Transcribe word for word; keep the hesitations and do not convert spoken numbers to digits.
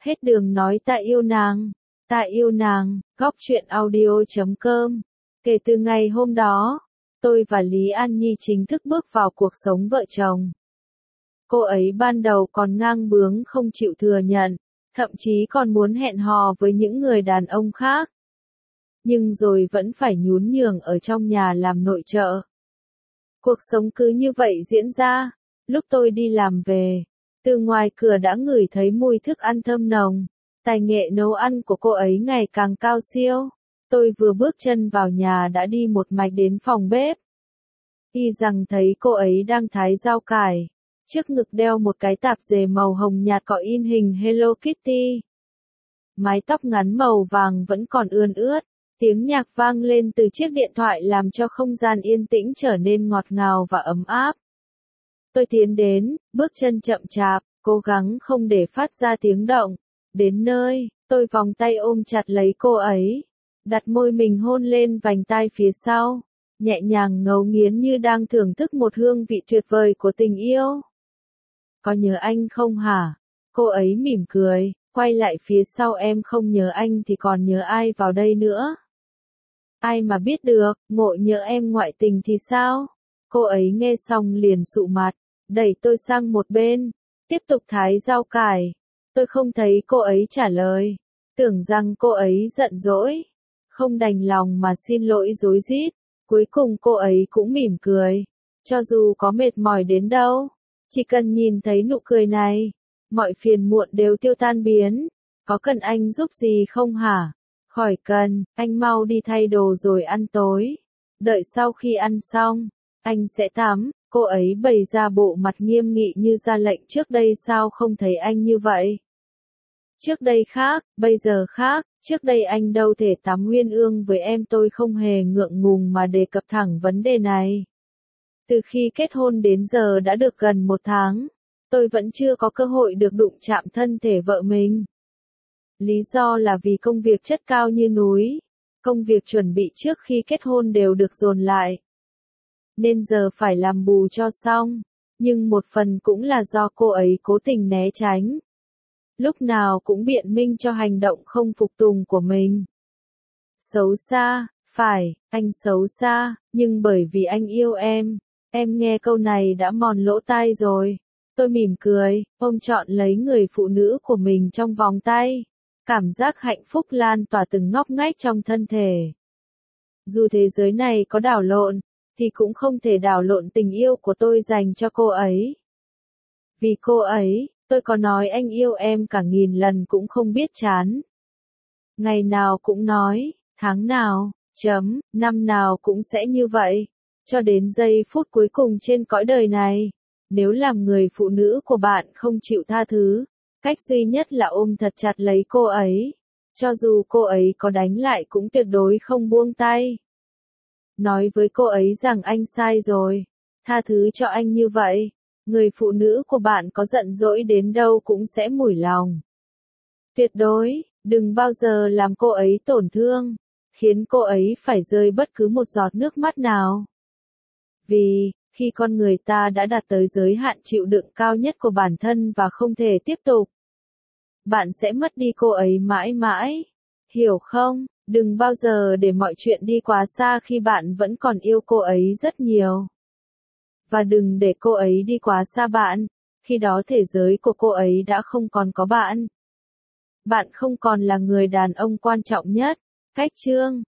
Hết đường nói ta yêu nàng, ta yêu nàng, góc truyện audio chấm com. Kể từ ngày hôm đó, tôi và Lý An Nhi chính thức bước vào cuộc sống vợ chồng. Cô ấy ban đầu còn ngang bướng không chịu thừa nhận, thậm chí còn muốn hẹn hò với những người đàn ông khác. Nhưng rồi vẫn phải nhún nhường ở trong nhà làm nội trợ. Cuộc sống cứ như vậy diễn ra. Lúc tôi đi làm về, từ ngoài cửa đã ngửi thấy mùi thức ăn thơm nồng. Tài nghệ nấu ăn của cô ấy ngày càng cao siêu. Tôi vừa bước chân vào nhà đã đi một mạch đến phòng bếp. Y rằng thấy cô ấy đang thái rau cải. Trước ngực đeo một cái tạp dề màu hồng nhạt có in hình Hello Kitty. Mái tóc ngắn màu vàng vẫn còn ươn ướt. Tiếng nhạc vang lên từ chiếc điện thoại làm cho không gian yên tĩnh trở nên ngọt ngào và ấm áp. Tôi tiến đến, bước chân chậm chạp, cố gắng không để phát ra tiếng động. Đến nơi, tôi vòng tay ôm chặt lấy cô ấy, đặt môi mình hôn lên vành tai phía sau, nhẹ nhàng ngấu nghiến như đang thưởng thức một hương vị tuyệt vời của tình yêu. Có nhớ anh không hả? Cô ấy mỉm cười, quay lại phía sau. Em không nhớ anh thì còn nhớ ai vào đây nữa? Ai mà biết được, ngộ nhỡ em ngoại tình thì sao? Cô ấy nghe xong liền sụ mặt, đẩy tôi sang một bên, tiếp tục thái rau cải. Tôi không thấy cô ấy trả lời, tưởng rằng cô ấy giận dỗi, không đành lòng mà xin lỗi rối rít. Cuối cùng cô ấy cũng mỉm cười, cho dù có mệt mỏi đến đâu, chỉ cần nhìn thấy nụ cười này, mọi phiền muộn đều tiêu tan biến. Có cần anh giúp gì không hả? Khỏi cần, anh mau đi thay đồ rồi ăn tối. Đợi sau khi ăn xong, anh sẽ tắm. Cô ấy bày ra bộ mặt nghiêm nghị như ra lệnh. Trước đây sao không thấy anh như vậy? Trước đây khác, bây giờ khác. Trước đây anh đâu thể tắm uyên ương với em. Tôi không hề ngượng ngùng mà đề cập thẳng vấn đề này. Từ khi kết hôn đến giờ đã được gần một tháng, tôi vẫn chưa có cơ hội được đụng chạm thân thể vợ mình. Lý do là vì công việc chất cao như núi, công việc chuẩn bị trước khi kết hôn đều được dồn lại. Nên giờ phải làm bù cho xong, nhưng một phần cũng là do cô ấy cố tình né tránh. Lúc nào cũng biện minh cho hành động không phục tùng của mình. Xấu xa, phải, anh xấu xa, nhưng bởi vì anh yêu em, em nghe câu này đã mòn lỗ tai rồi. Tôi mỉm cười, ôm trọn lấy người phụ nữ của mình trong vòng tay. Cảm giác hạnh phúc lan tỏa từng ngóc ngách trong thân thể. Dù thế giới này có đảo lộn, thì cũng không thể đảo lộn tình yêu của tôi dành cho cô ấy. Vì cô ấy, tôi có nói anh yêu em cả nghìn lần cũng không biết chán. Ngày nào cũng nói, tháng nào, chấm, năm nào cũng sẽ như vậy. Cho đến giây phút cuối cùng trên cõi đời này, nếu làm người phụ nữ của bạn không chịu tha thứ, cách duy nhất là ôm thật chặt lấy cô ấy. Cho dù cô ấy có đánh lại cũng tuyệt đối không buông tay. Nói với cô ấy rằng anh sai rồi, tha thứ cho anh như vậy. Người phụ nữ của bạn có giận dỗi đến đâu cũng sẽ mủi lòng. Tuyệt đối, đừng bao giờ làm cô ấy tổn thương, khiến cô ấy phải rơi bất cứ một giọt nước mắt nào. Vì, khi con người ta đã đạt tới giới hạn chịu đựng cao nhất của bản thân và không thể tiếp tục, bạn sẽ mất đi cô ấy mãi mãi. Hiểu không? Đừng bao giờ để mọi chuyện đi quá xa khi bạn vẫn còn yêu cô ấy rất nhiều. Và đừng để cô ấy đi quá xa bạn, khi đó thế giới của cô ấy đã không còn có bạn. Bạn không còn là người đàn ông quan trọng nhất. Cách chương